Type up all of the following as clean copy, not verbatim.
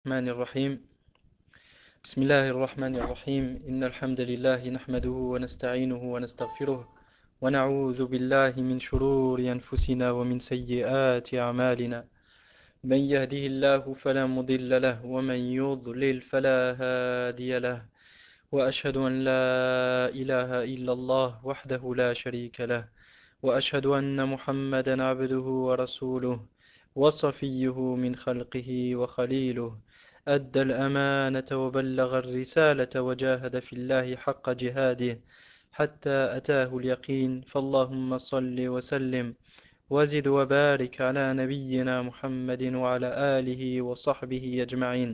الرحمن الرحيم بسم الله الرحمن الرحيم إن الحمد لله نحمده ونستعينه ونستغفره ونعوذ بالله من شرور أنفسنا ومن سيئات أعمالنا من يهده الله فلا مضل له ومن يضلل فلا هادي له وأشهد أن لا إله إلا الله وحده لا شريك له وأشهد أن محمدا عبده ورسوله وصفيه من خلقه وخليله أدى الأمانة وبلغ الرسالة وجاهد في الله حق جهاده حتى أتاه اليقين فاللهم صل وسلم وزد وبارك على نبينا محمد وعلى آله وصحبه أجمعين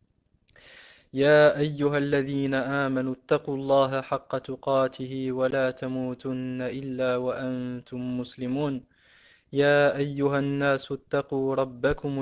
يا أيها الذين آمنوا اتقوا الله حق تقاته ولا تموتن إلا وأنتم مسلمون يا أيها الناس اتقوا ربكم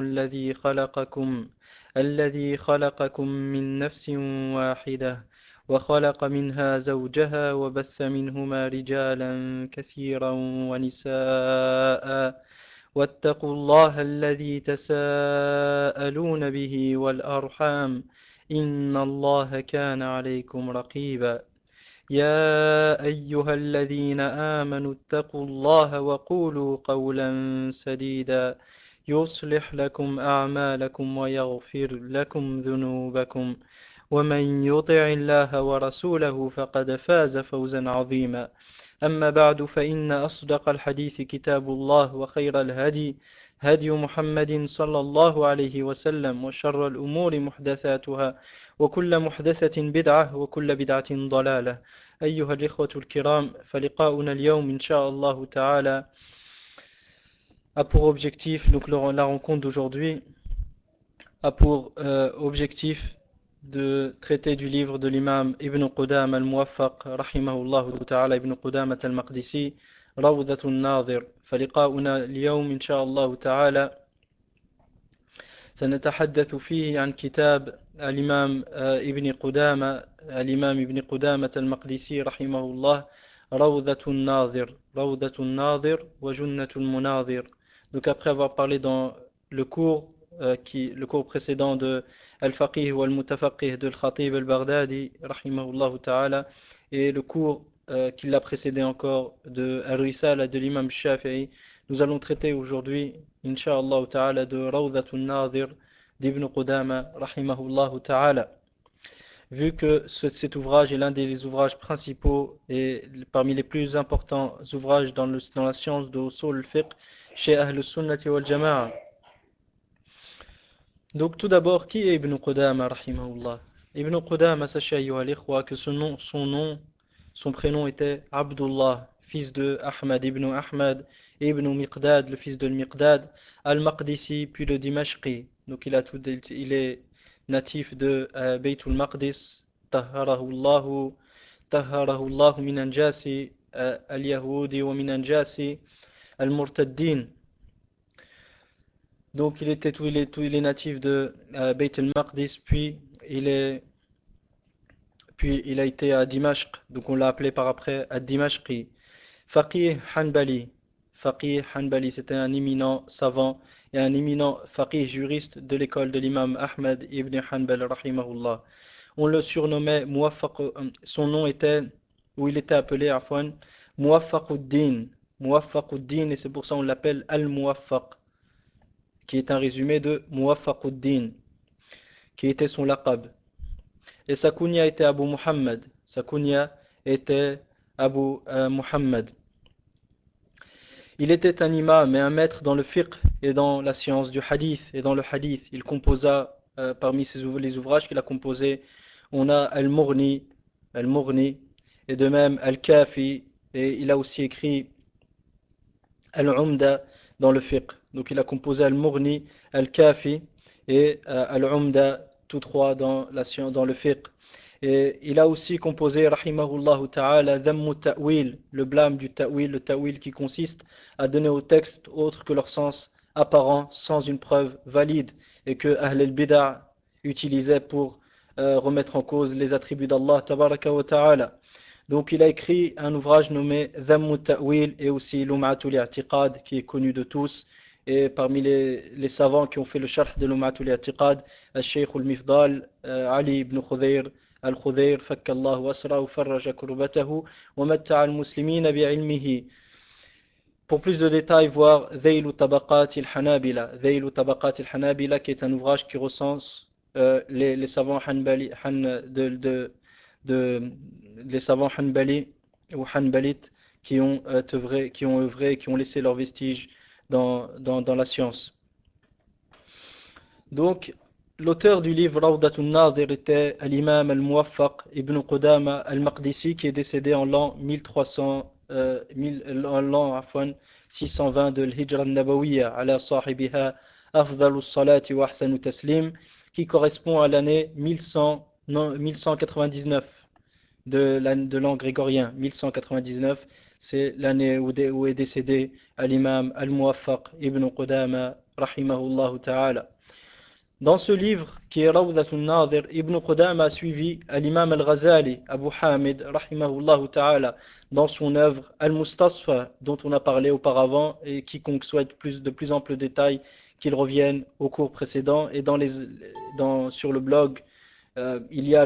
الذي خلقكم من نفس واحدة وخلق منها زوجها وبث منهما رجالا كثيرا ونساء واتقوا الله الذي تساءلون به والأرحام إن الله كان عليكم رقيبا يا أيها الذين آمنوا اتقوا الله وقولوا قولا سديدا يصلح لكم أعمالكم ويغفر لكم ذنوبكم ومن يطع الله ورسوله فقد فاز فوزا عظيما أما بعد فإن أصدق الحديث كتاب الله وخير الهدي هدي محمد صلى الله عليه وسلم وشر الأمور محدثاتها وكل محدثة بدعة وكل بدعة ضلالة أيها الإخوة الكرام فلقاؤنا اليوم إن شاء الله تعالى a pour objectif, donc la rencontre d'aujourd'hui a pour objectif de traiter du livre de l'imam Ibn Qudam al-Muwaffaq rahimahullah ta'ala Ibn Qudam al-Maqdisi روضة الناظر فلقاؤنا اليوم إن شاء الله تعالى سنتحدث فيه عن كتاب الإمام ابن قدامة المقدسي رحمه الله روضة الناظر وجنة المناظر. Donc après avoir parlé dans le cours précédent de Al-Faqih ou Al-Mutafaqih de Al-Khatib Al-Baghdadi rahimahullah ta'ala et le cours qui l'a précédé encore de Al-Risala de l'imam Shafi'i, nous allons traiter aujourd'hui Inch'Allah ta'ala de Rawdatun Nadir d'Ibn Qudama rahimahullah ta'ala. Vu que cet ouvrage est l'un des ouvrages principaux et parmi les plus importants ouvrages dans la science de Usul al-Fiqh chez Ahl Sunnati wal Jama'a. Donc tout d'abord, qui est Ibn Qudama rahimahullah? Ibn Qudama, sachez ayyuha al-ikhwa que son prénom était Abdullah, fils de Ahmad ibn Ahmad, ibn Miqdad, le fils de Miqdad, al-Maqdisi, puis le Dimashqi. Donc il est natif de Baytul Maqdis, tahharahullahu min anjasi al-Yahudi wa min anjasi al-Murtaddin. Donc il est natif de Bayt al-Maqdis, puis il a été à Dimashq, donc on l'a appelé par après à Dimashqi. Faqih Hanbali, c'était un éminent savant et un éminent faqih juriste de l'école de l'imam Ahmad ibn Hanbal rahimahullah. On le surnommait son nom était, ou il était appelé Afwan, Muwaffaquddin, et c'est pour ça on l'appelle Al-Muwaffaq, qui est un résumé de Muwaffaquddin, qui était son laqab. Et sa kunya était Abu Muhammad. Muhammad. Il était un imam et un maître dans le fiqh et dans la science du hadith et dans le hadith. Il composa parmi les ouvrages qu'il a composés, on a Al-Mughni et de même Al-Kafi, et il a aussi écrit Al-Umda dans le fiqh. Donc il a composé Al-Mughni, Al-Kafi et Al-Umda, tous trois dans le fiqh. Et il a aussi composé, rahimahullah ta'ala, Dhammu Ta'wil, le blâme du Ta'wil, le Ta'wil qui consiste à donner au texte autre que leur sens apparent, sans une preuve valide, et que Ahl al-Bid'a utilisait pour remettre en cause les attributs d'Allah tabaraka wa ta'ala. Donc il a écrit un ouvrage nommé Dhammu Ta'wil et aussi Lum'atul I'tiqad, qui est connu de tous, et parmi les savants qui ont fait le sharh de l'Um'atul I'tiqad, al-Sheikh al-Mifdal, Ali ibn Khudayr, al-Khudayr, fakkallahu asra wa farraja kurbatahu wa matta'a al-muslimina bi'ilmihi. Pour plus de détails, voir Dhaylu Tabaqat al-Hanabila. Dhaylu Tabaqat al-Hanabila, qui est un ouvrage qui recense les savants Hanbali, les savants Hanbali ou Hanbalites qui ont laissé leurs vestiges dans la science. Donc, l'auteur du livre Rawdatun Nadir était l'imam al-Muwaffaq ibn Qudama al-Maqdisi, qui est décédé en l'an 620 de l'Hijra al-Nabawiyya, ala sahibiha afdalu salati wa ahsanu taslim, qui correspond à l'année 1199 de l'an grégorien. 1199, c'est l'année où est décédé l'imam al-Muwaffaq ibn Qudama, rahimahullah ta'ala. Dans ce livre, qui est Rawdatun Nadir, Ibn Qudama a suivi l'imam al-Ghazali, Abu Hamid, rahimahullah ta'ala, dans son œuvre Al-Mustasfa, dont on a parlé auparavant, et quiconque souhaite de plus amples détails, qu'il revienne au cours précédent. Et sur le blog, il y a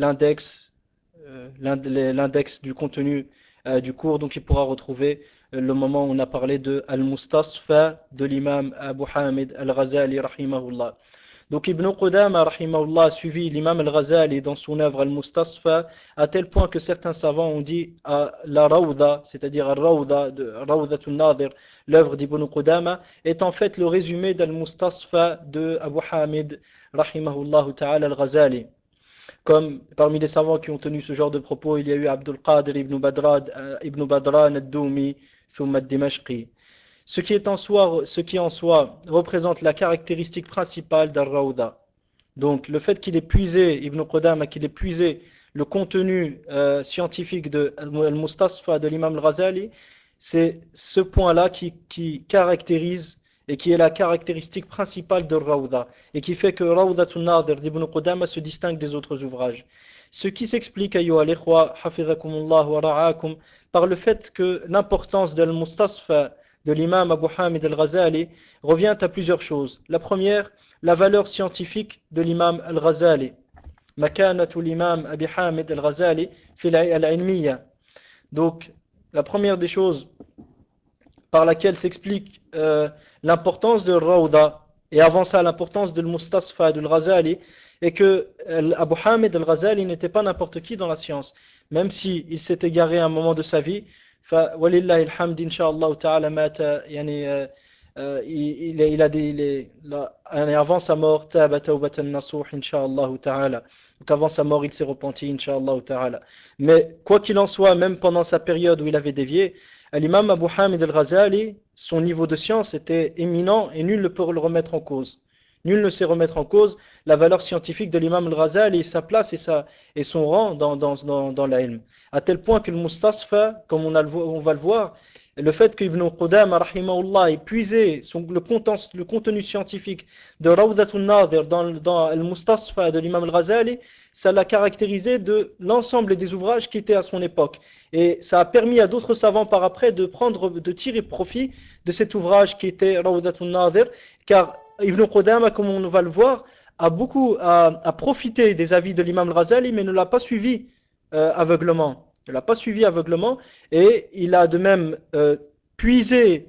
l'index du contenu du cours, donc il pourra retrouver le moment où on a parlé de Al-Mustasfa de l'imam Abu Hamid al-Ghazali, rahimahullah. Donc Ibn Qudama rahimahullah a suivi l'imam al-Ghazali dans son œuvre Al-Mustasfa, à tel point que certains savants ont dit à la Rawda, c'est-à-dire Al-Rawda de Rawdatun Nadir, l'œuvre d'Ibn Qudama, est en fait le résumé d'Al-Mustasfa de Abu Hamid rahimahullah ta'ala al-Ghazali. Comme parmi les savants qui ont tenu ce genre de propos, il y a eu Abdul Qadir ibn Badran al-Doumi, thumma al-Dimashqi. Ce qui en soi représente la caractéristique principale d'Al-Rawda. Donc le fait qu'il ait puisé, Ibn Qudama, qu'il ait puisé le contenu scientifique de Al-Mustasfa de l'imam al-Ghazali, c'est ce point-là qui caractérise et qui est la caractéristique principale de Rawda, et qui fait que Rawdatun Nadir d'Ibn Qudama se distingue des autres ouvrages. Ce qui s'explique, ayyuha al-ikhwa, hafizakumullah wa ra'akum, par le fait que l'importance de Al-Mustasfa de l'imam Abu Hamid al-Ghazali revient à plusieurs choses. La première, la valeur scientifique de l'imam al-Ghazali. Makanatu l'imam Abi Hamid al-Ghazali fil al-ilmiya. Donc, la première des choses par laquelle s'explique l'importance de Rawda, et avant ça l'importance de Mustasfa de al-Ghazali, et que Abu Hamid al-Ghazali n'était pas n'importe qui dans la science, même s'il s'est égaré à un moment de sa vie. Walillahi alhamd, incha'Allah ta'ala, avant sa mort, taba tawbatan nasuh, incha'Allah ta'ala. Donc avant sa mort, il s'est repenti, incha'Allah ta'ala. Mais quoi qu'il en soit, même pendant sa période où il avait dévié, l'imam Abu Hamid al-Ghazali, son niveau de science était éminent et nul ne peut le remettre en cause. Nul ne sait remettre en cause la valeur scientifique de l'imam al-Ghazali, sa place et son rang dans l'ilm. À tel point que le Mustasfa, comme on va le voir, le fait qu'Ibn Qudama rahimahullah ait puisé le contenu scientifique de Rawdatun Nadir dans le Mustasfa de l'imam al-Ghazali, ça l'a caractérisé de l'ensemble des ouvrages qui étaient à son époque. Et ça a permis à d'autres savants par après de tirer profit de cet ouvrage qui était Rawdatun Nadir, car Ibn Qudama, comme on va le voir, a profité des avis de l'imam al-Ghazali, mais ne l'a pas suivi aveuglement. Il l'a pas suivi aveuglement, et il a de même puisé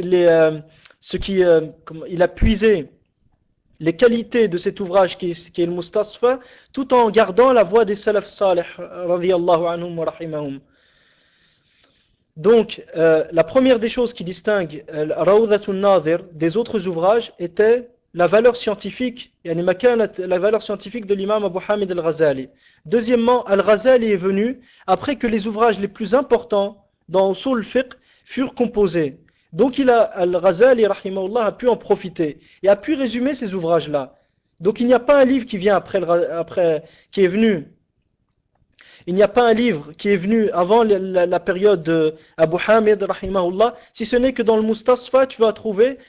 il a puisé les qualités de cet ouvrage qui est le Mustasfa, tout en gardant la voix des salaf salih, radiyallahu anhum wa rahimahum. Donc, la première des choses qui distingue Rawdatun Nadir des autres ouvrages était la valeur scientifique, la valeur scientifique de l'imam Abu Hamid al-Ghazali. Deuxièmement, al-Ghazali est venu après que les ouvrages les plus importants dans Usul al-Fiqh furent composés. Donc, al-Ghazali, rahimahullah, a pu en profiter et a pu résumer ces ouvrages-là. Donc, il n'y a pas un livre qui vient qui est venu. Il n'y a pas un livre qui est venu avant la période de Abu Hamid, rahimahullah, si ce n'est que dans le Mustasfa, tu vas trouver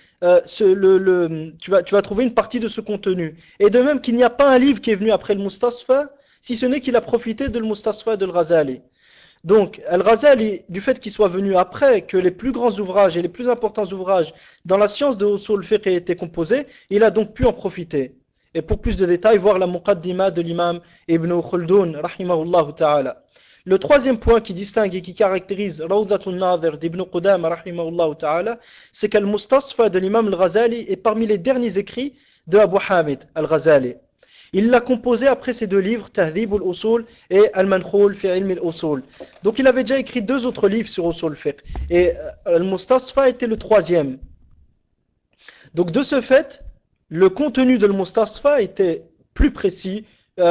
tu vas trouver une partie de ce contenu. Et de même qu'il n'y a pas un livre qui est venu après le Mustasfa, si ce n'est qu'il a profité de le Mustasfa de Ghazali. Donc, Al-Ghazali, du fait qu'il soit venu après que les plus grands ouvrages et les plus importants ouvrages dans la science de Usul al-Fiqh aient été composés, il a donc pu en profiter. Et pour plus de détails, voir la Muqaddima de l'imam Ibn Khuldoun, rahimahullah ta'ala. Le troisième point qui distingue et qui caractérise Rawdatul Nadir d'Ibn Qudama, rahimahullah ta'ala, c'est qu'Al-Mustasfa de l'imam Al-Ghazali est parmi les derniers écrits de Abu Hamid Al-Ghazali. Il l'a composé après ses deux livres, Tahdhib al-Usul et Al-Mankhul fi ilm al-Usul. Donc il avait déjà écrit deux autres livres sur Usul al-Fiqh. Et Al-Mustasfa était le troisième. Donc de ce fait, le contenu de Al-Mustasfa était plus précis,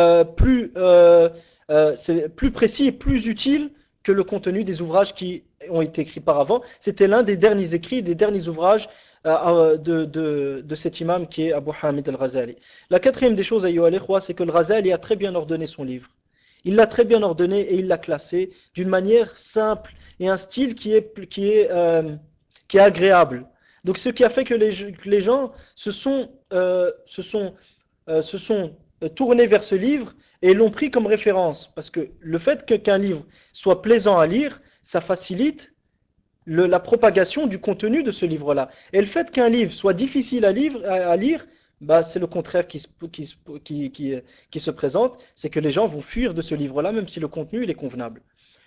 plus précis et plus utile que le contenu des ouvrages qui ont été écrits par avant. C'était l'un des derniers écrits, des derniers ouvrages de cet imam qui est Abu Hamid al-Ghazali. La quatrième des choses, c'est que le Ghazali a très bien ordonné son livre. Il l'a très bien ordonné et il l'a classé d'une manière simple et un style qui est agréable. Donc ce qui a fait que les gens se sont tournés vers ce livre et l'ont pris comme référence. Parce que le fait qu'un livre soit plaisant à lire, ça facilite la propagation du contenu de ce livre-là. Et le fait qu'un livre soit difficile à lire, bah, c'est le contraire qui se présente, c'est que les gens vont fuir de ce livre-là, même si le contenu il est convenable.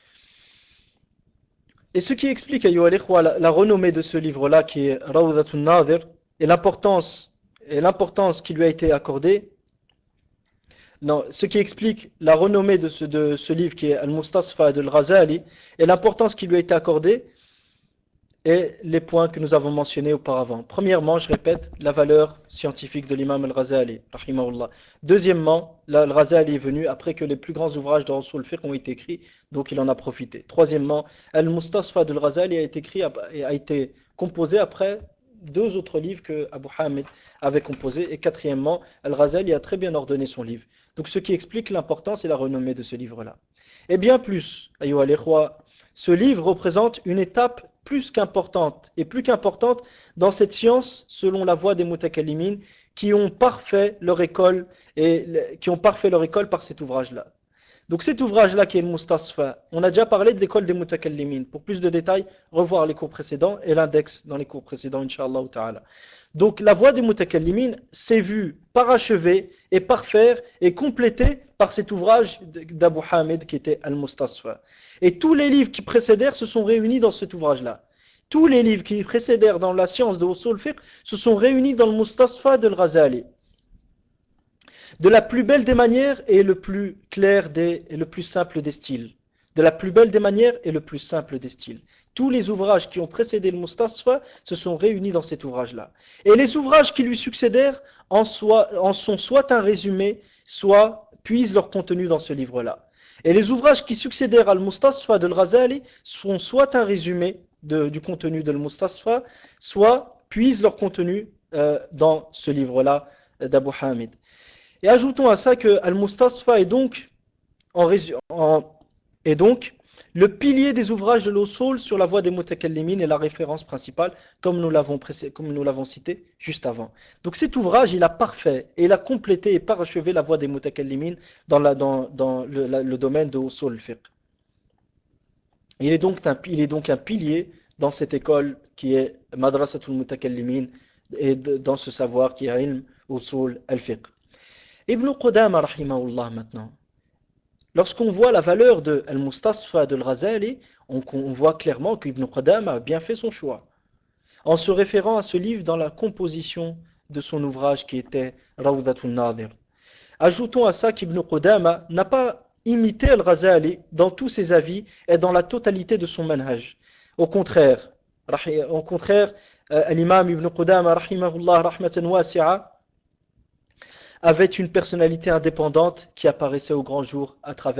Et ce qui explique, la renommée de ce livre-là, qui est Rawdatun Nadir, et l'importance qui lui a été accordée, non, ce qui explique la renommée de ce livre qui est Al-Mustasfa de Al-Ghazali, et l'importance qui lui a été accordée, et les points que nous avons mentionnés auparavant. Premièrement, je répète, la valeur scientifique de l'imam al-Ghazali, rahimahullah. Deuxièmement, al-Ghazali est venu après que les plus grands ouvrages de Usul al-Fiqh ont été écrits, donc il en a profité. Troisièmement, al-Mustasfa de al-Ghazali a été composé après deux autres livres que Abu Hamid avait composés. Et quatrièmement, al-Ghazali a très bien ordonné son livre. Donc ce qui explique l'importance et la renommée de ce livre-là. Et bien plus, ayyuha al-ikhwa, ce livre représente une étape plus qu'importante et plus qu'importante dans cette science selon la voie des mutakallimin qui ont parfait leur école par cet ouvrage-là. Donc cet ouvrage-là qui est le Mustasfa, on a déjà parlé de l'école des mutakallimin. Pour plus de détails, revoir les cours précédents et l'index dans les cours précédents, Inch'Allah ta'ala. Donc la voie des mutakallimin s'est vue parachevée et parfaire et complétée par cet ouvrage d'Abu Hamid qui était Al-Mustasfa. Et tous les livres qui précédèrent se sont réunis dans cet ouvrage-là. Tous les livres qui précédèrent dans la science de Usul Fiqh se sont réunis dans le Mustasfa de Al-Ghazali. De la plus belle des manières et le plus clair et le plus simple des styles. De la plus belle des manières et le plus simple des styles. Tous les ouvrages qui ont précédé le Mustasfa se sont réunis dans cet ouvrage-là. Et les ouvrages qui lui succédèrent en sont soit un résumé, soit puisent leur contenu dans ce livre-là. Et les ouvrages qui succédèrent à Al-Mustasfa de Al-Ghazali sont soit un résumé du contenu de Al-Mustasfa, soit puisent leur contenu dans ce livre-là d'Abu Hamid. Et ajoutons à ça que Al-Mustasfa en- est donc le pilier des ouvrages de l'Usul sur la voie des mutakallimin et la référence principale, comme nous l'avons cité juste avant. Donc cet ouvrage, il a parfait et il a complété et parachevé la voie des mutakallimin dans le domaine de Usul al-Fiqh. Il est donc un pilier dans cette école qui est Madrasatul Mutakallimin et dans ce savoir qui est Ilm Usul al-Fiqh. Ibn Qudama rahimahullah maintenant. Lorsqu'on voit la valeur de Al-Mustasfa de Al-Ghazali, on voit clairement qu'Ibn Qudama a bien fait son choix. En se référant à ce livre dans la composition de son ouvrage qui était Rawdatul Nadir. Ajoutons à ça qu'Ibn Qudama n'a pas imité Al-Ghazali dans tous ses avis et dans la totalité de son manhaj. Au contraire, l'imam Ibn Qudama rahimahullah rahmatan wasi'a avait une personnalité indépendante qui apparaissait au grand jour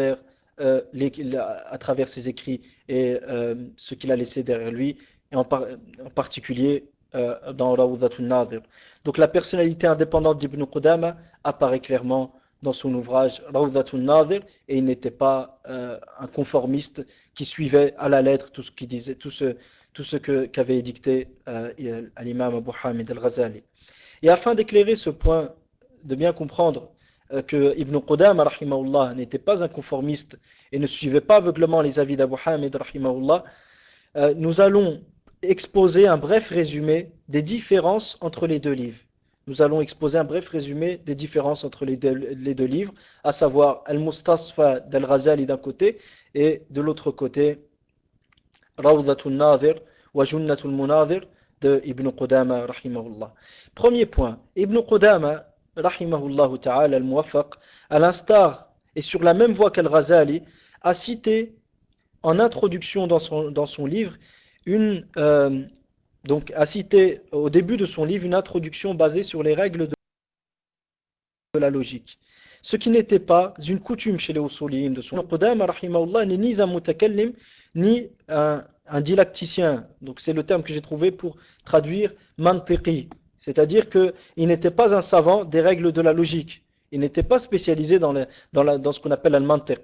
à travers ses écrits et ce qu'il a laissé derrière lui, et en particulier dans Rawdatul Nadir. Donc la personnalité indépendante d'Ibn Qudama apparaît clairement dans son ouvrage Rawdatul Nadir, et il n'était pas un conformiste qui suivait à la lettre tout ce qu'il disait, tout ce qu'avait édicté l'imam Abu Hamid al-Ghazali. Et afin d'éclairer ce point, de bien comprendre que Ibn Qudama rahimahullah n'était pas un conformiste et ne suivait pas aveuglement les avis d'Abu Hamid rahimahullah, nous allons exposer un bref résumé des différences entre les deux livres. Nous allons exposer un bref résumé des différences entre les deux livres, à savoir Al-Mustasfa d'Al-Ghazali d'un côté et de l'autre côté Rawdatul Nadir wa Junnatul Munadir de Ibn Qudama rahimahullah. Premier point, Ibn Qudama rahimahullah ta'ala al-Muwaffaq, à l'instar et sur la même voie qu'Al-Ghazali, a cité en introduction dans son livre donc a cité au début de son livre une introduction basée sur les règles de la logique. Ce qui n'était pas une coutume chez les usuliyin de son Ibn Qudama rahimahullah n'est ni un mutakallim ni un dilacticien. Donc c'est le terme que j'ai trouvé pour traduire mantiqi, c'est-à-dire qu'il n'était pas un savant des règles de la logique. Il n'était pas spécialisé dans ce qu'on appelle al-mantiq.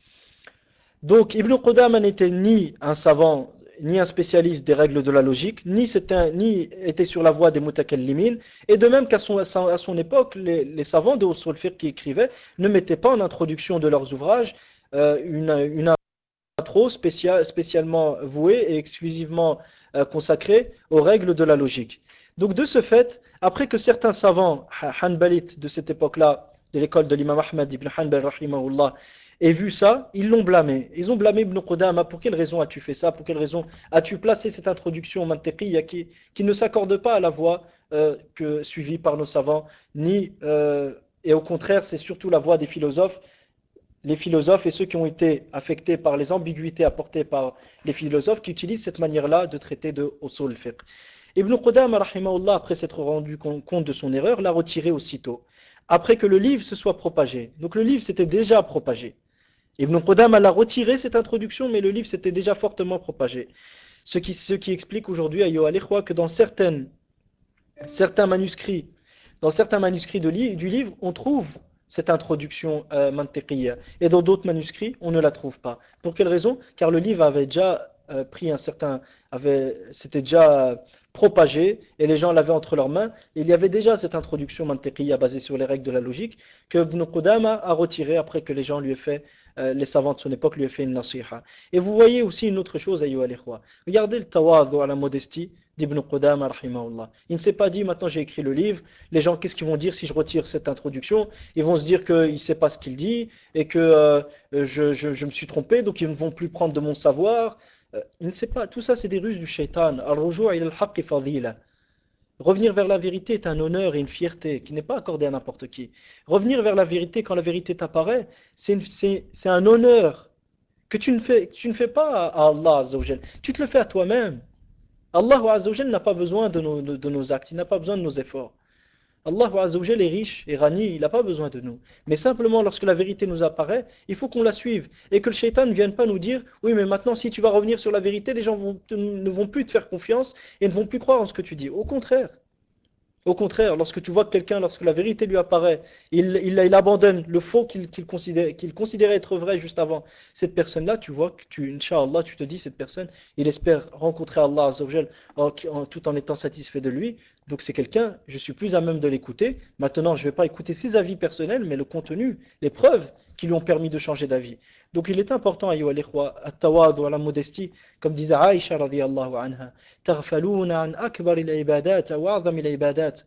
Donc Ibn Qudama n'était ni un savant, ni un spécialiste des règles de la logique, ni était sur la voie des mutakallimin, et de même à son époque, les savants de usul fiqh qui écrivaient ne mettaient pas en introduction de leurs ouvrages une intro spécialement vouée et exclusivement consacrée aux règles de la logique. Donc de ce fait, après que certains savants hanbalites de cette époque-là, de l'école de l'imam Ahmad ibn Hanbal rahimahullah, aient vu ça, ils l'ont blâmé. Ils ont blâmé Ibn Qudama. Pour quelle raison as-tu fait ça? Pour quelle raison as-tu placé cette introduction mantiqiyya qui ne s'accorde pas à la voie suivie par nos savants, et au contraire, c'est surtout la voie des philosophes, les philosophes et ceux qui ont été affectés par les ambiguïtés apportées par les philosophes qui utilisent cette manière-là de traiter de usul fiqh. Ibn Qudama rahimahullah, après s'être rendu compte de son erreur, l'a retiré aussitôt, après que le livre se soit propagé. Donc le livre s'était déjà propagé. Ibn Qudama l'a retiré cette introduction, mais le livre s'était déjà fortement propagé. Ce qui explique aujourd'hui, ayyuha al-ikhwa, que dans certains manuscrits, du livre, on trouve cette introduction mantiqiyya. Et dans d'autres manuscrits, on ne la trouve pas. Pour quelle raison? Car le livre avait déjà s'était déjà propagé et les gens l'avaient entre leurs mains. Il y avait déjà cette introduction mantiqiyya basée sur les règles de la logique que Ibn Qudama a retiré après que les gens lui aient fait, les savants de son époque lui aient fait une nasiha. Et vous voyez aussi une autre chose, ayyuha al-ikhwa. Regardez le tawadu à la modestie d'Ibn Qudama rahimahullah. Il ne s'est pas dit maintenant j'ai écrit le livre, les gens qu'est-ce qu'ils vont dire si je retire cette introduction? Ils vont se dire qu'il ne sait pas ce qu'il dit et que je me suis trompé, donc ils ne vont plus prendre de mon savoir. Il ne sait pas, tout ça c'est des ruses du shaitan. Al-rujou' ila al-haqq fadila. Revenir vers la vérité est un honneur et une fierté qui n'est pas accordé à n'importe qui. Revenir vers la vérité quand la vérité t'apparaît, c'est un honneur que tu ne fais pas à Allah Azza wa Jal. Tu te le fais à toi-même. Allah Azza wa Jal n'a pas besoin de nos actes, il n'a pas besoin de nos efforts. Allah Azza wa Jal est riche et rani, il n'a pas besoin de nous. Mais simplement, lorsque la vérité nous apparaît, il faut qu'on la suive. Et que le shaitan ne vienne pas nous dire, oui, mais maintenant, si tu vas revenir sur la vérité, les gens ne vont plus te faire confiance et ne vont plus croire en ce que tu dis. Au contraire. Au contraire, lorsque tu vois que quelqu'un, lorsque la vérité lui apparaît, il abandonne le faux qu'il considérait être vrai juste avant. Cette personne-là, tu vois que Inch'Allah, tu te dis, cette personne, il espère rencontrer Allah Azza wa Jal tout en étant satisfait de lui. Donc c'est quelqu'un, je suis plus à même de l'écouter. Maintenant, je ne vais pas écouter ses avis personnels, mais le contenu, les preuves qui lui ont permis de changer d'avis. Donc il est important, ayyuha al-ikhwa, at-tawadu wa la modestie, comme disait Aïcha radiyallahu anha. تغفلون عن أكبر العبادات وأعظم العبادات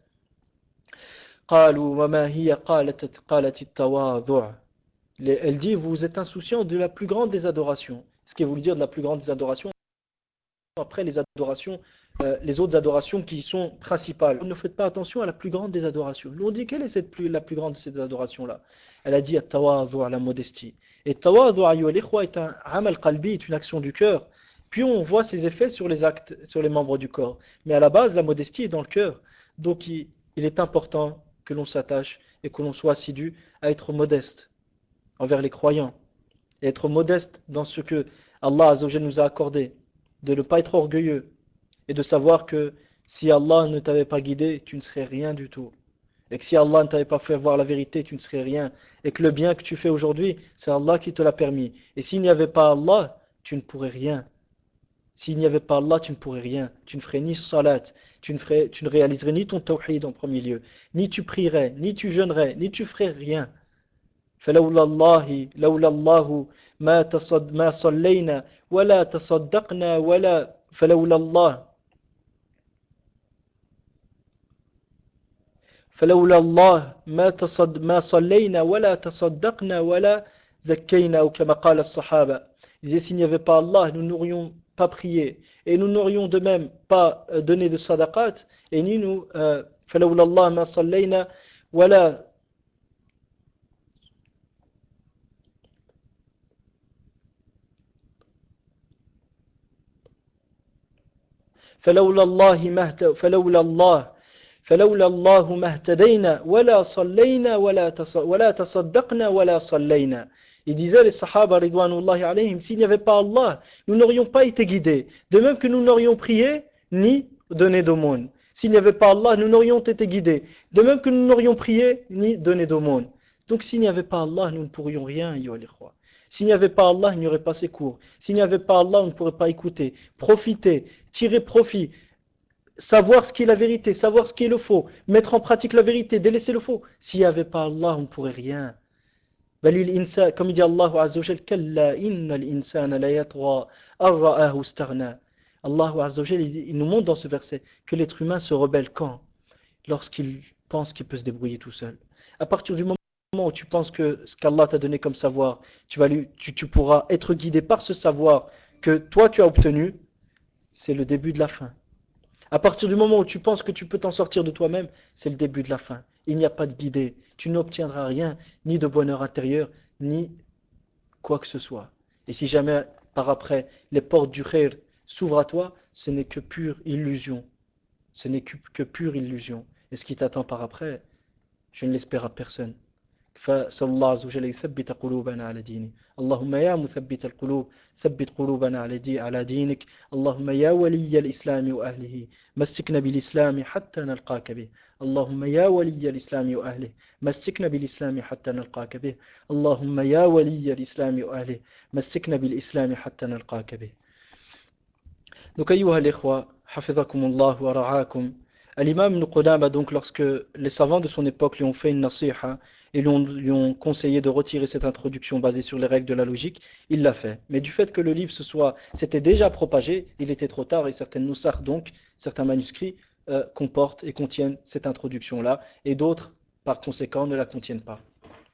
قالوا وما هي قالت التواضع. Elle dit vous êtes insouciants de la plus grande des adorations. Ce qui veut dire de la plus grande des adorations après les adorations, les autres adorations qui sont principales. Ne faites pas attention à la plus grande des adorations. Nous on dit quelle est la plus grande de ces adorations-là? Elle a dit at-tawadhu, à la modestie. Et tawadhu ayyuha al-ikhwa est un amal qalbi, est une action du cœur. Puis on voit ses effets sur les actes, sur les membres du corps. Mais à la base, la modestie est dans le cœur. Donc il est important que l'on s'attache et que l'on soit assidu à être modeste envers les croyants et être modeste dans ce que Allah Azza wa Jalla nous a accordé, de ne pas être orgueilleux et de savoir que si Allah ne t'avait pas guidé, tu ne serais rien du tout. Et que si Allah ne t'avait pas fait voir la vérité, tu ne serais rien. Et que le bien que tu fais aujourd'hui, c'est Allah qui te l'a permis. Et s'il n'y avait pas Allah, tu ne pourrais rien. S'il n'y avait pas Allah, tu ne pourrais rien. Tu ne ferais ni salat, tu ne réaliserais ni ton tawhid en premier lieu, ni tu prierais, ni tu jeûnerais, ni tu ferais rien. فلولا الله لولا الله ما صلينا ولا تصدقنا ولا فلولا الله فلولا الله ما صلينا ولا تصدقنا ولا زكينا أو كما قال الصحابة. Ils disaient s'il n'y avait pas Allah, nous n'aurions pas prié et nous n'aurions de même pas donné de sadaqat et ni nous فلولا الله ما صلينا ولا فلولا الله ما فلولا الله فلولا الله ما اهتدينا ولا صلينا ولا تصدقنا ولا صلينا. Ils disaient les Sahaba ridwanullahi alayhim, s'il n'y avait pas Allah, nous n'aurions pas été guidés. De même que nous n'aurions prié ni donné d'aumône. S'il n'y avait pas Allah, nous n'aurions été guidés. De même que nous n'aurions prié ni donné d'aumône. Donc s'il n'y avait pas Allah, nous ne pourrions rien, ayyuha l'ikhwa. S'il n'y avait pas Allah, il n'y aurait pas ces cours. S'il n'y avait pas Allah, on ne pourrait pas écouter, profiter, tirer profit, savoir ce qui est la vérité, savoir ce qui est le faux, mettre en pratique la vérité, délaisser le faux. S'il n'y avait pas Allah, on ne pourrait rien. Comme il dit Allah Azza wa Jal, Kalla innal insana la yatgha ar-ra'ahu istaghna. Allah Azza wa Jal, il nous montre dans ce verset que l'être humain se rebelle quand? Lorsqu'il pense qu'il peut se débrouiller tout seul. À partir du moment où tu penses que ce qu'Allah t'a donné comme savoir, tu pourras être guidé par ce savoir que toi tu as obtenu, c'est le début de la fin. À partir du moment où tu penses que tu peux t'en sortir de toi-même, c'est le début de la fin. Il n'y a pas de guidée. Tu n'obtiendras rien, ni de bonheur intérieur, ni quoi que ce soit. Et si jamais, par après, les portes du khair s'ouvrent à toi, ce n'est que pure illusion. Ce n'est que pure illusion. Et ce qui t'attend par après, je ne l'espère à personne. فسأل الله عز وجل يثبت قلوبنا على دينه اللهم يا مثبت القلوب ثبت قلوبنا على دينك اللهم يا ولي الإسلام وأهله مسكنا بالإسلام حتى نلقاك به اللهم يا ولي الإسلام وأهله مسكنا بالإسلام حتى نلقاك به اللهم يا ولي الإسلام وأهله مسكنا بالإسلام حتى نلقاك به. Donc, ayyuha l'ikhwa, hafidhakumullah wa ra'akum. L'imam Ibn Qudama, donc, lorsque les savants de son époque lui ont fait une nasiha et lui ont conseillé de retirer cette introduction basée sur les règles de la logique, il l'a fait. Mais du fait que le livre s'était déjà propagé, il était trop tard et certaines nusakh, donc, certains manuscrits, comportent et contiennent cette introduction-là et d'autres, par conséquent, ne la contiennent pas.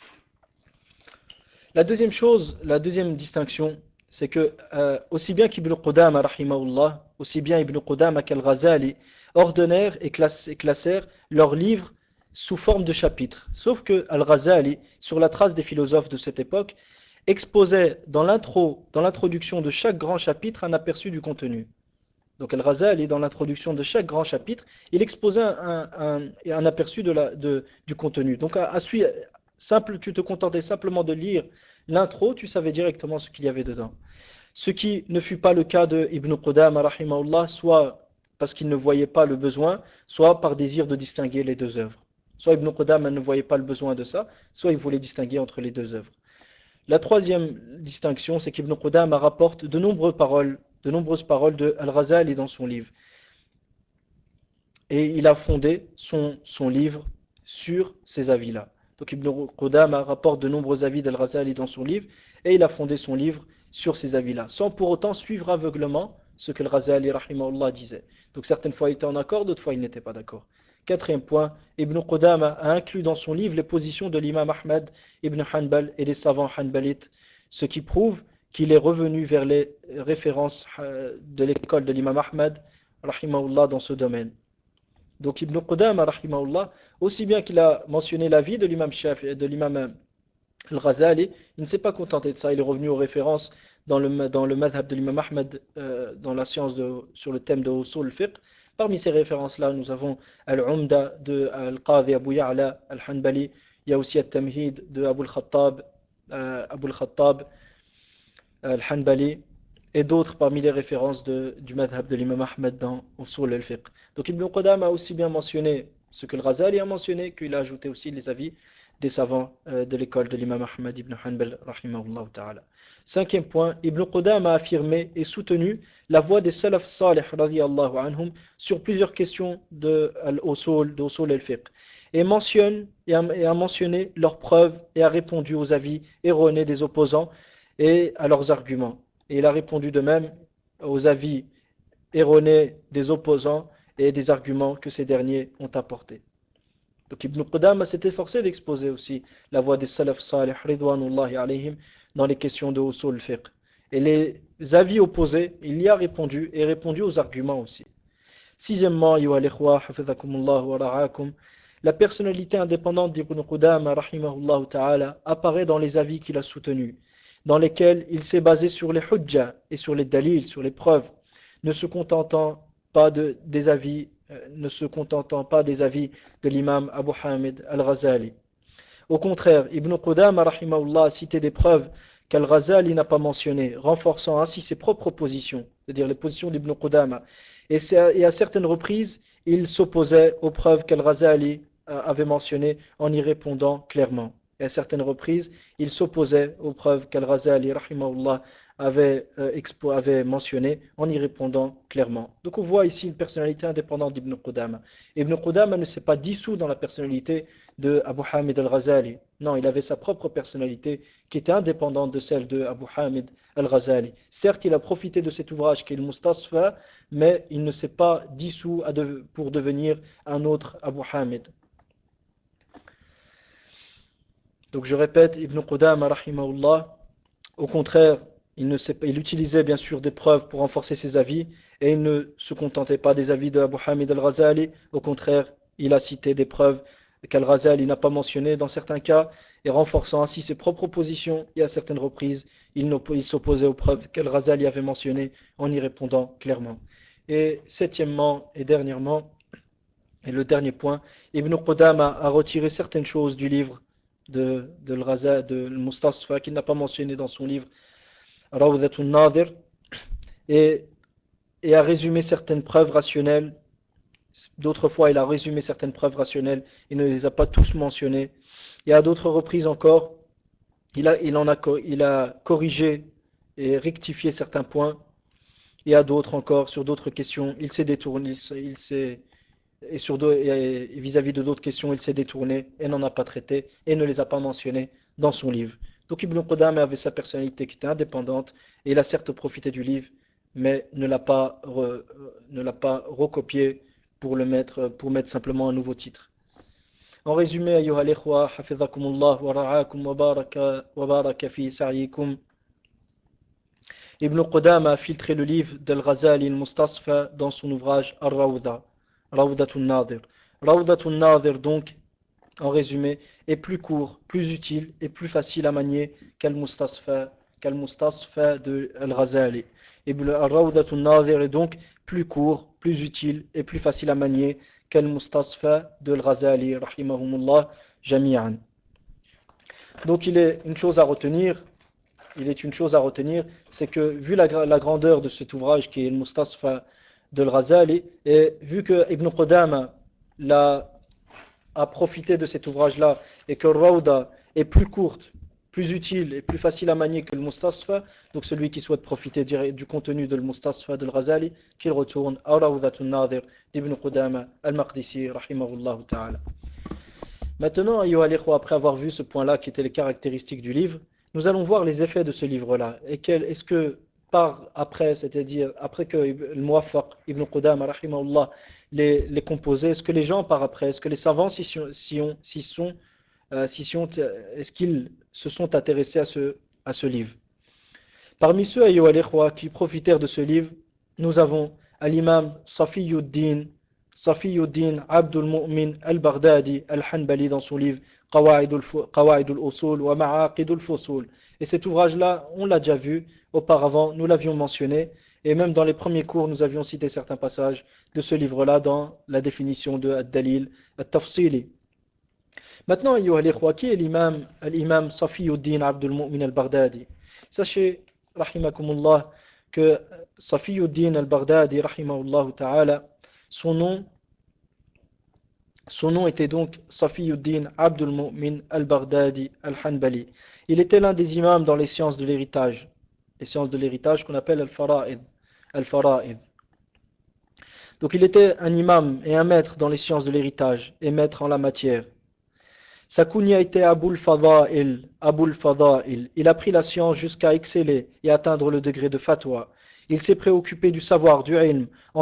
La deuxième chose, la deuxième distinction, c'est que aussi bien qu'Ibn Qudama rahimahullah, aussi bien Ibn Qudama qu'Al-Ghazali ordonnèrent et classèrent leurs livres sous forme de chapitres. Sauf que Al-Ghazali, sur la trace des philosophes de cette époque, exposait dans l'introduction de chaque grand chapitre un aperçu du contenu. Donc Al-Ghazali, dans l'introduction de chaque grand chapitre, il exposait un aperçu du contenu. Donc simple, tu te contentais simplement de lire l'intro, tu savais directement ce qu'il y avait dedans. Ce qui ne fut pas le cas de Ibn Qudama rahimahullah, soit parce qu'il ne voyait pas le besoin, soit par désir de distinguer les deux œuvres. Soit Ibn Qudama ne voyait pas le besoin de ça, soit il voulait distinguer entre les deux œuvres. La troisième distinction, c'est qu'Ibn Qudama rapporte de nombreuses paroles de Al-Ghazali dans son livre. Et il a fondé son livre sur ces avis-là. Donc Ibn Qudama rapporte de nombreux avis d'Al-Ghazali dans son livre, et il a fondé son livre sur ces avis-là, sans pour autant suivre aveuglement ce que Al-Ghazali rahimahullah disait. Donc certaines fois il était en accord, d'autres fois il n'était pas d'accord. Quatrième point, Ibn Qudama a inclus dans son livre les positions de l'imam Ahmad ibn Hanbal et des savants hanbalites, ce qui prouve qu'il est revenu vers les références de l'école de l'imam Ahmad rahimahullah dans ce domaine. Donc Ibn Qudama rahimahullah, aussi bien qu'il a mentionné l'avis de l'imam Al-Ghazali, il ne s'est pas contenté de ça, il est revenu aux références dans le madhab de l'imam Ahmed dans la science sur le thème de Usul al-Fiqh. Parmi ces références-là, nous avons Al-Umda de Al-Qadhi Abu Ya'la Al-Hanbali, il y a aussi Al-Tamhid de Abu al-Khattab Al-Hanbali, et d'autres parmi les références du madhab de l'imam Ahmed dans Usul al-Fiqh. Donc Ibn Qudama a aussi bien mentionné ce que le Ghazali a mentionné, qu'il a ajouté aussi les avis des savants de l'école de l'imam Ahmed ibn Hanbal rahimahullah ta'ala. Cinquième point, Ibn Qudama a affirmé et soutenu la voie des salaf salih radiyallahu anhum sur plusieurs questions de l'usul al-fiqh. et a mentionné leurs preuves et a répondu aux avis erronés des opposants et à leurs arguments. Et il a répondu de même aux avis erronés des opposants et des arguments que ces derniers ont apportés. Donc Ibn Qudama s'est efforcé d'exposer aussi la voie des salaf salih ridwanullahi alayhim dans les questions de usul al-fiqh. Et les avis opposés, il y a répondu et répondu aux arguments aussi. Sixièmement, ayyuha al-ikhwa, hafidhakumullah wa ra'akum, la personnalité indépendante d'Ibn Qudama rahimahullah ta'ala apparaît dans les avis qu'il a soutenus, dans lesquels il s'est basé sur les hujja et sur les dalils, sur les preuves, ne se contentant pas des avis, ne se contentant pas des avis de l'imam Abu Hamid al-Ghazali. Au contraire, Ibn Qudama rahimahullah a cité des preuves qu'Al-Ghazali n'a pas mentionnées, renforçant ainsi ses propres positions, c'est-à-dire les positions d'Ibn Qudama. Et à certaines reprises, il s'opposait aux preuves qu'Al-Ghazali avait mentionnées en y répondant clairement. Et à certaines reprises, il s'opposait aux preuves qu'Al-Ghazali rahimahullah avait mentionnées en y répondant clairement. Donc on voit ici une personnalité indépendante d'Ibn Qudama. Ibn Qudama ne s'est pas dissous dans la personnalité de Abu Hamid al-Ghazali. Non, il avait sa propre personnalité qui était indépendante de celle de Abu Hamid al-Ghazali. Certes, il a profité de cet ouvrage qui est le Mustasfa, mais il ne s'est pas dissous pour devenir un autre Abu Hamid. Donc je répète, Ibn Qudama rahimahullah, au contraire, il utilisait bien sûr des preuves pour renforcer ses avis, et il ne se contentait pas des avis de Abu Hamid al-Ghazali. Au contraire, il a cité des preuves qu'al-Ghazali n'a pas mentionnées dans certains cas, et renforçant ainsi ses propres positions, et à certaines reprises, il s'opposait aux preuves qu'al-Ghazali avait mentionnées en y répondant clairement. Et septièmement et dernièrement, et le dernier point, Ibn Qudama a retiré certaines choses du livre de Mustasfa qu'il n'a pas mentionné dans son livre Rawdatun Nadir, et, et a résumé certaines preuves rationnelles. D'autres fois, il a résumé certaines preuves rationnelles, il ne les a pas tous mentionnées. Et à d'autres reprises encore, il a corrigé et rectifié certains points. Et à d'autres encore, sur d'autres questions, il s'est détourné, il s'est et vis-à-vis de d'autres questions, il s'est détourné et n'en a pas traité et ne les a pas mentionnées dans son livre. Donc Ibn Qudama avait sa personnalité qui était indépendante et il a certes profité du livre, mais ne l'a pas recopié pour mettre simplement un nouveau titre. En résumé, ayyuha al-ikhwa, hafidhakumullah wa ra'akum wa baraka fi sa'yikum. Ibn Qudama a filtré le livre d'Al-Ghazali al-Mustasfa dans son ouvrage Ar-Rawda, Rawdatun Nadir. Rawdatun Nadir, donc, en résumé, est plus court, plus utile et plus facile à manier qu'Al-Mustasfa de Al-Ghazali. Ibn Rawdatun Nadir est donc plus court, plus utile et plus facile à manier qu'Al-Mustasfa de Al-Ghazali, rahimahumullah, jami'an. Donc il est une chose à retenir, c'est que vu la grandeur de cet ouvrage qui est le Mustasfa de Al-Ghazali, et vu que Ibn Qudama a profité de cet ouvrage-là, et que Rawda est plus courte, plus utile et plus facile à manier que le Mustasfa, donc celui qui souhaite profiter du contenu de le Mustasfa de Al-Ghazali, qu'il retourne à Rawdatun Nadir d'Ibn Qudama al-Maqdisi, rahimahullah ta'ala. Maintenant, après avoir vu ce point-là qui était les caractéristiques du livre, nous allons voir les effets de ce livre-là. Et est-ce que par après, c'est-à-dire après que le Muwaffaq Ibn Qudama rahimahullah les composés, est-ce que les gens par après, est-ce que les savants est-ce qu'ils se sont intéressés à ce livre? Parmi ceux qui profitèrent de ce livre, nous avons l'imam Safiyuddin Abdul Mu'min al-Baghdadi al-Hanbali dans son livre Qawa'id al-Usul wa Ma'aqid al-Fusul. Et cet ouvrage-là, on l'a déjà vu auparavant, nous l'avions mentionné, et même dans les premiers cours, nous avions cité certains passages de ce livre-là dans la définition de Ad-Dalil At-Tafsili. Maintenant, qui est l'imam Safiyuddin Abdul Mu'min al-Baghdadi? Sachez, rahimakumullah, que Safiyuddin al-Baghdadi, rahimahullah ta'ala, son nom était donc Safiyuddin Abdul Mu'min al-Baghdadi al-Hanbali. Il était l'un des imams dans les sciences de l'héritage qu'on appelle al-Fara'id. Donc il était un imam et un maître dans les sciences de l'héritage et maître en la matière. Sa kunya était Abul Fada'il, Abul Fada'il. Il a pris la science jusqu'à exceller et atteindre le degré de fatwa. Il s'est préoccupé du savoir, du ilm,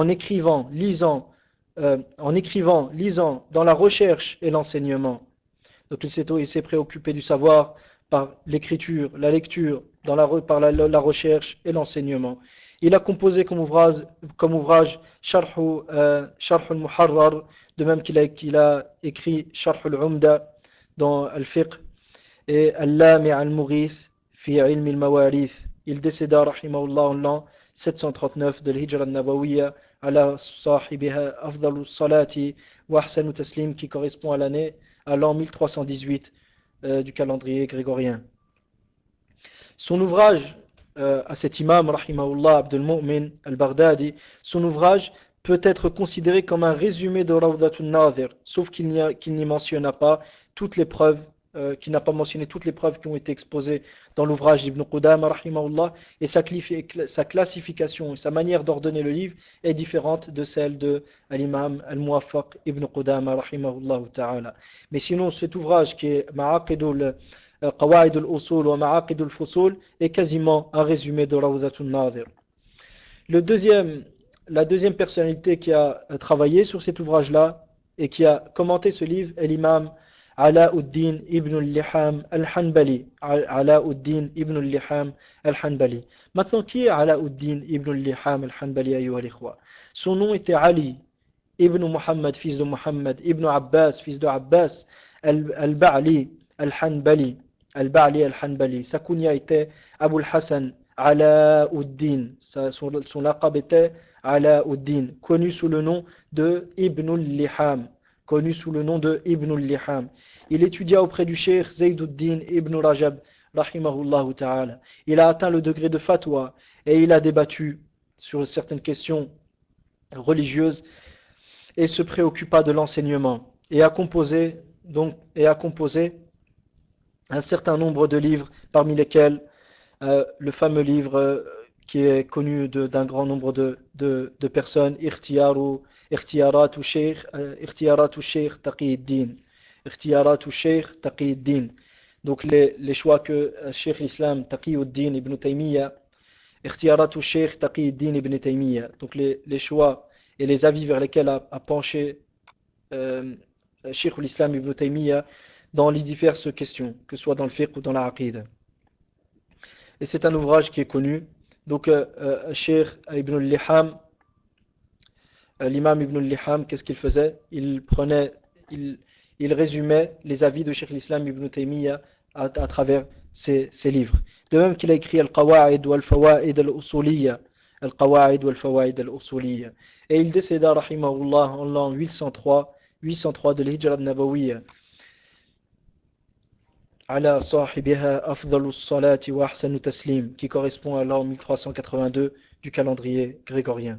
lisant, dans la recherche et l'enseignement. Donc il s'est préoccupé du savoir par l'écriture, la lecture, par la recherche et l'enseignement. Il a composé comme ouvrage Sharh al-Muharrar, de même qu'il a écrit Sharh al-Umda dans Al-Fiqh et Al-Lami' al-Mughith fi ilm al-Mawarith. Il décéda rahimahullah en l'an 739 de l'Hijra al-Nabawiyya ala sahibiha afdalu salati wa ahsanu taslim, qui correspond à l'an 1318 du calendrier grégorien. Son ouvrage à cet imam rahimahullah Abdul Mu'min al-Baghdadi, son ouvrage peut être considéré comme un résumé de Rawdatun Nadir, sauf qu'il n'y mentionna pas toutes les preuves, qu'il n'a pas mentionné toutes les preuves qui ont été exposées dans l'ouvrage d'Ibn Qudama rahimahullah, et sa classification et sa manière d'ordonner le livre est différente de celle de l'imam al-Muwaffaq Ibn Qudama rahimahullah ta'ala. Mais sinon cet ouvrage qui est Ma'aqidul Qawaid al-Usul wa Ma'aqid al-Fusul est quasiment un résumé de Rawdatun Nadir. La deuxième personnalité qui a travaillé sur cet ouvrage-là et qui a commenté ce livre est l'imam Alauddin ibn al-Liham al-Hanbali. Alauddin ibn al-Liham al-Hanbali. Maintenant, qui est Alauddin ibn al-Liham al-Hanbali, ayyuha al-ikhwa? Son nom était Ali ibn Muhammad, fils de Muhammad, ibn Abbas, fils de Abbas, al-Ba'li al-Hanbali. Al-Ba'li al-Hanbali. Sa kunya était Abu al-Hassan Alauddin. Son laqab était Alauddin, connu sous le nom de Ibn al-Liham. Connu sous le nom de Ibn al-Liham. Il étudia auprès du cheikh Zayduddin ibn Rajab, rahimahullah ta'ala. Il a atteint le degré de fatwa et il a débattu sur certaines questions religieuses et se préoccupa de l'enseignement et a composé un certain nombre de livres, parmi lesquels le fameux livre qui est connu d'un grand nombre de personnes, Irtiyaratu Sheikh Taqiyuddin. Irtiyaratu Sheikh Taqiyuddin. Donc les choix que Sheikh l'Islam Taqiyuddin ibn Taymiyyah, Irtiyaratu Sheikh Taqiyuddin ibn Taymiyyah. Donc les choix et les avis vers lesquels a penché Sheikh l'Islam ibn Taymiyyah dans les diverses questions, que ce soit dans le fiqh ou dans la aqid. Et c'est un ouvrage qui est connu. Donc, Cheikh Ibn al-Liham, l'imam Ibn al-Liham, qu'est-ce qu'il faisait? Il résumait les avis de Cheikh l'Islam Ibn Taymiyyah à travers ses livres. De même qu'il a écrit Al-Qawa'id wal-Fawa'id al-Usuliyya. Al-Qawa'id wal-Fawa'id al-Usuliyya. Et il décéda, rahimahullah, en l'an 803 de l'Hijra al-Nabawiyya. Ala sahibiha afdalus salati wa ahsanu taslim, qui correspond à l'an 1382 du calendrier grégorien.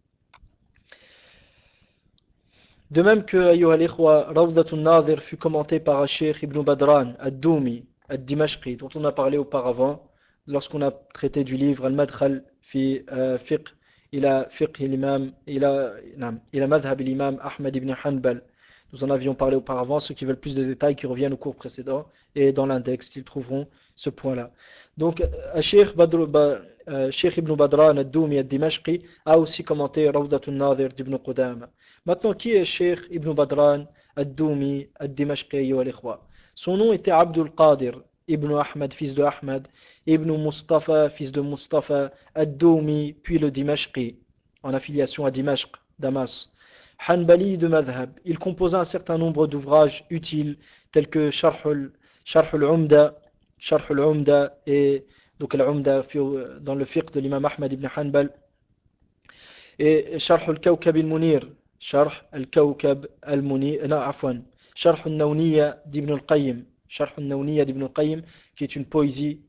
De même que ayyuha al-ikhwa, Rawdatun Nadir fut commenté par Cheikh Ibn Badran ad-Doumi ad-Dimashqi, dont on a parlé auparavant lorsqu'on a traité du livre Al-Madkhal fi fiqh ila fiqh l'imam ila madhhab l'imam Ahmad ibn Hanbal. Nous en avions parlé auparavant. Ceux qui veulent plus de détails, qui reviennent au cours précédent et dans l'index, ils trouveront ce point-là. Donc, Cheikh Ibn Badran ad-Doumi ad-Dimashqi a aussi commenté Rawdatun Nadir d'Ibn Qudama. Maintenant, qui est Cheikh Ibn Badran ad-Doumi ad-Dimashqi, ayyuha al-ikhwa? Son nom était Abdul Qadir Ibn Ahmad, fils de Ahmad, Ibn Mustafa, fils de Mustafa, ad-Doumi, puis le Dimashqi, en affiliation à Dimashq, Damas. Hanbali de Madhab. Il composa un certain nombre d'ouvrages utiles tels que Sharh al-Umda et donc al-Umda dans le fiqh de l'imam Ahmad ibn Hanbal, et Sharh al-Kawkab al-Munir, Sharh al-Kawkab al-Munir, non, afwan, Sharh al-Nawniya d'Ibn al-Qayyim, Sharh al-Nawniya d'Ibn al-Qayyim, qui est une poésie,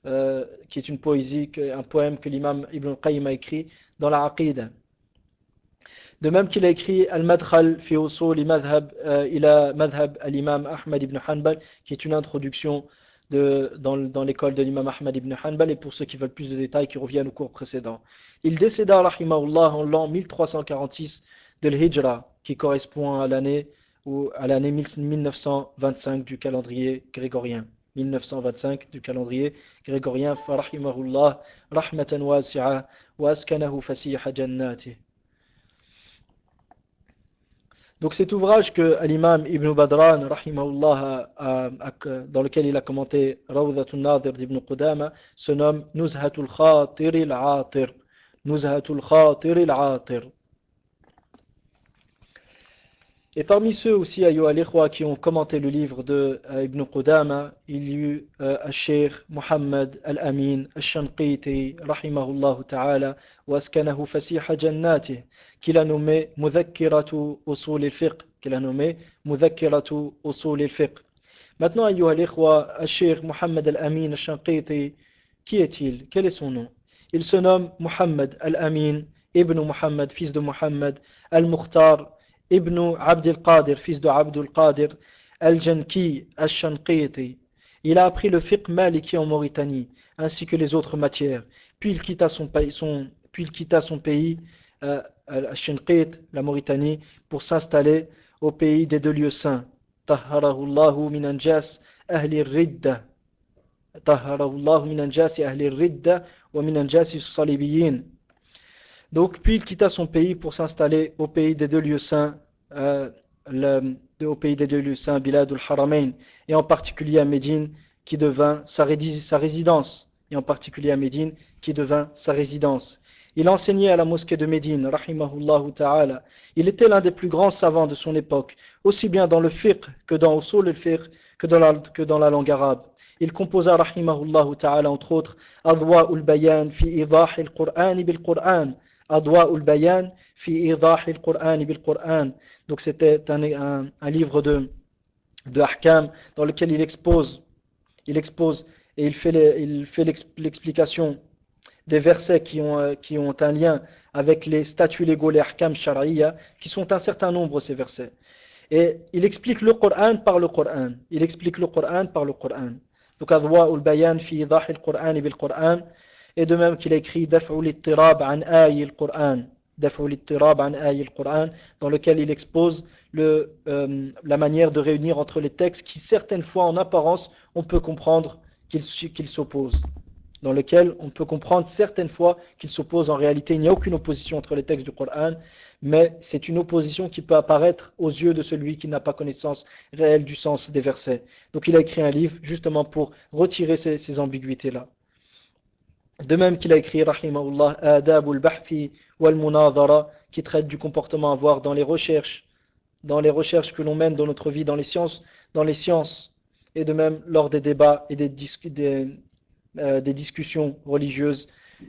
un poème que l'imam Ibn al-Qayyim a écrit dans la Aqidah. De même qu'il a écrit Al-Madkhal fi usul madhhab ila madhhab al-imam Ahmad ibn Hanbal, qui est une introduction dans l'école de l'imam Ahmad ibn Hanbal, et pour ceux qui veulent plus de détails, qui reviennent au cours précédent. Il décéda, rahimahullah, en l'an 1346 de l'Hijra, qui correspond à l'année 1925 du calendrier grégorien. 1925 du calendrier grégorien, farahimahullah, rahmatan wasi'a, wa askanahu fasiha jannatih. Donc cet ouvrage que l'imam Ibn Badran, rahimahullah, dans lequel il a commenté Rawdatun Nadir d'Ibn Qudama, se nomme Nuzhatul Khatir al-Atir. Nuzhatul Khatir al-Atir. Et parmi ceux aussi, ayyuha al-ikhwa, qui ont commenté le livre de Ibn Qudama, il y eut Al-Sheikh Muhammad Al-Amin Al-Shanqiti, rahimahullah ta'ala, wa askanahu fasiha jannatih, qu'il a nommé Mudhakkiratu Usul al-Fiqh, qu'il a nommé Mudhakkiratu Usul al-Fiqh. Maintenant, ayyuha al-ikhwa, Al-Sheikh Muhammad Al-Amin Al-Shanqiti, qui est-il? Quel est son nom? Il se nomme Muhammad Al-Amin, Ibn Muhammad, fils de Muhammad, Al-Mukhtar, Ibn Abd al-Qadir, fils de Abd al-Qadir, Al-Janki, Al-Shanqiti. Il a appris le fiqh maliki en Mauritanie, ainsi que les autres matières. Puis il quitta son pays, Al-Shanqit, la Mauritanie, pour s'installer au pays des deux lieux saints. Tahharahullahu min anjas ahli ridda. Tahharahullahu min anjas ahli ridda wa min anjas salibiyin. Donc, puis il quitta son pays pour s'installer au pays des deux lieux saints, au pays des deux lieux saints, Bilad al-Haramain, et en particulier à Médine, qui devint sa résidence, et en particulier à Médine, qui devint sa résidence. Il enseignait à la mosquée de Médine, rahimahullahu ta'ala. Il était l'un des plus grands savants de son époque, aussi bien dans le fiqh que dans usul al-fiqh, que dans la langue arabe. Il composa, rahimahullahu ta'ala, entre autres, Adwa ul-Bayan fi idah al-Qur'an bil-Qur'an. Adwa ul-Bayan fi idah al-Qur'an bil-Qur'an. Donc c'était un livre de ahkam dans lequel il expose et il fait l'explication des versets qui ont un lien avec les statuts légaux, les ahkam shar'iyya, qui sont un certain nombre ces versets. Et il explique le Coran par le Coran. Il explique le Coran par le Coran. Donc, Adwa ul-Bayan fi idah al-Qur'an bil-Qur'an. Et de même qu'il a écrit Daf'u l'ittirab an ayi al-Qur'an. Daf'u l'ittirab an ayi al-Qur'an, dans lequel il expose la manière de réunir entre les textes qui, certaines fois, en apparence, on peut comprendre qu'ils s'opposent. Dans lequel on peut comprendre certaines fois qu'ils s'opposent. En réalité, il n'y a aucune opposition entre les textes du Coran, mais c'est une opposition qui peut apparaître aux yeux de celui qui n'a pas connaissance réelle du sens des versets. Donc il a écrit un livre justement pour retirer ces ambiguïtés-là. De même qu'il a écrit, rahimahullah, Adab al-Bahthi wal-Munadhara, qui traite du comportement à avoir dans les recherches que l'on mène dans notre vie, dans les sciences, et de même lors des débats et des discussions religieuses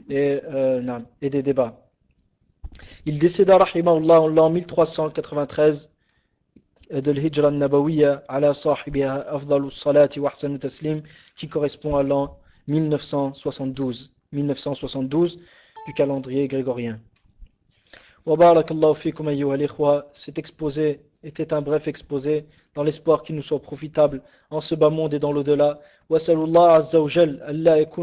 et des débats. Il décéda, rahimahullah, en l'an 1393 de l'Hijra al-Nabawiyya ala sahibiha afdalus salati wa ahsanu taslim, qui correspond à l'an 1972 du calendrier grégorien. Wa barakallahu fikum ayyuha al-ikhwa. Cet exposé était un bref exposé dans l'espoir qu'il nous soit profitable en ce bas monde et dans l'au-delà. Wa sallallahu azza wa jal an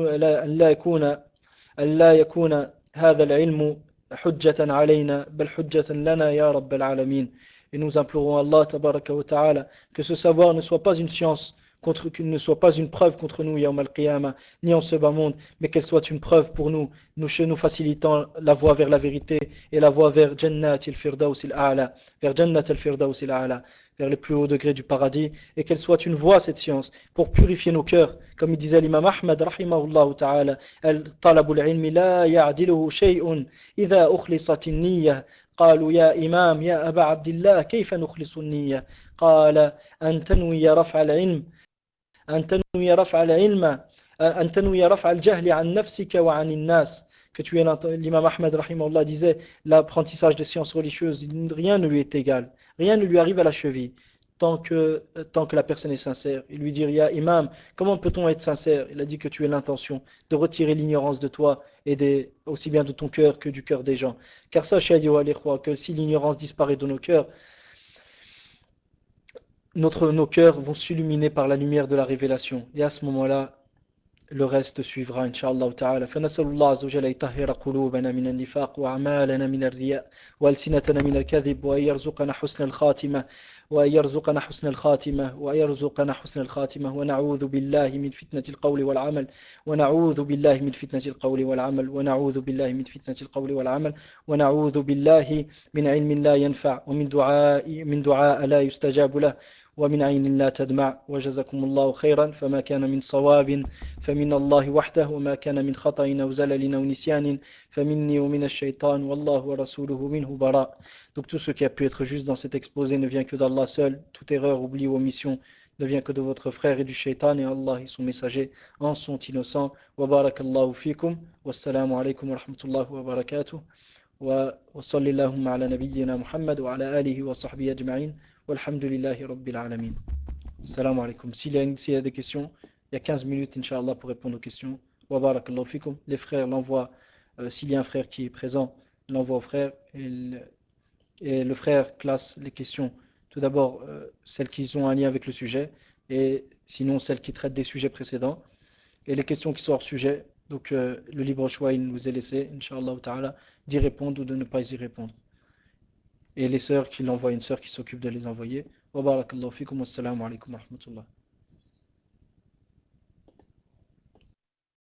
la yakuna hadha al-ilmu hujjatan alayna bal hujjatan lana ya rabbal alamin. Et nous implorons Allah tabaraka wa ta'ala que ce savoir ne soit pas une science qu'il ne soit pas une preuve contre nous yawm al-qiyamah, ni en ce bas monde, mais qu'elle soit une preuve pour nous, nous facilitant la voie vers la vérité et la voie vers Jannat al-Firdaus al-A'la, vers Jannat al-Firdaus al-A'la, vers les plus hauts degrés du paradis, et qu'elle soit une voie, cette science, pour purifier nos cœurs, comme il disait l'imam Ahmad rahimahullah ta'ala, talabul ilmi la ya'diluhu shay'un idha ukhlisat an-niyyah. قالوا يا إمام يا أبا عبد الله كيف نخلص النية قال أن تنوي رفع العلم أن تنوي رفع العلم أن تنوي رفع الجهل عن نفسك وعن الناس. Que tu es l'imam Ahmed rahimahullah disait, l'apprentissage des sciences religieuses, rien ne lui est égal, rien ne lui arrive à la cheville tant que la personne est sincère. Il lui dit, ya imam, comment peut-on être sincère? Il a dit que tu es l'intention de retirer l'ignorance de toi et aussi bien de ton cœur que du cœur des gens. Car sachez, que si l'ignorance disparaît de nos cœurs, nos cœurs vont s'illuminer par la lumière de la révélation. Et à ce moment-là, le reste suivra إن شاء الله تعالى فنسأل الله عز وجل أن يطهر قلوبنا من النفاق وأعمالنا من الرياء وألسنتنا من الكذب وأن يرزقنا حسن الخاتمة وأن يرزقنا حسن الخاتمة وأن يرزقنا حسن الخاتمة ونعوذ بالله من فتنة القول والعمل ونعوذ بالله من فتنة القول والعمل ونعوذ بالله من فتنة القول والعمل ونعوذ بالله من علم لا ينفع ومن دعاء لا يستجاب له ومن عين لا تدمع وجزاكم الله خيرا فما كان من صواب فمن الله وحده وما كان من خطأ أو زلل أو نسيان فمني ومن الشيطان والله ورسوله منه براء. Donc tout ce qui a pu être juste dans cet exposé ne vient que d'Allah seul. Toute erreur, oubli ou omission ne vient que de votre frère et du shaitan, et Allah et son messager en sont innocents. Wa barakallahu fikum. Wassalamu alaikum wa rahmatullahi wa barakatuh. وصلى اللهم على نبينا محمد وعلى آله وصحبه أجمعين والحمد لله رب العالمين. Salam alaikum. S'il y a des questions, il y a 15 minutes, Inch'Allah, pour répondre aux questions. Wa barakallahu fikum. Les frères l'envoient, s'il y a un frère qui est présent, l'envoie au frère. Et le frère classe les questions. Tout d'abord, celles qui ont un lien avec le sujet, et sinon celles qui traitent des sujets précédents. Et les questions qui sont hors sujet, donc le libre choix, il nous est laissé, Inch'Allah ta'ala, d'y répondre ou de ne pas y répondre. Et les sœurs qui l'envoient, une sœur qui s'occupe de les envoyer. Wa barakallahu fikum. Wassalamu alaikum wa rahmatullah.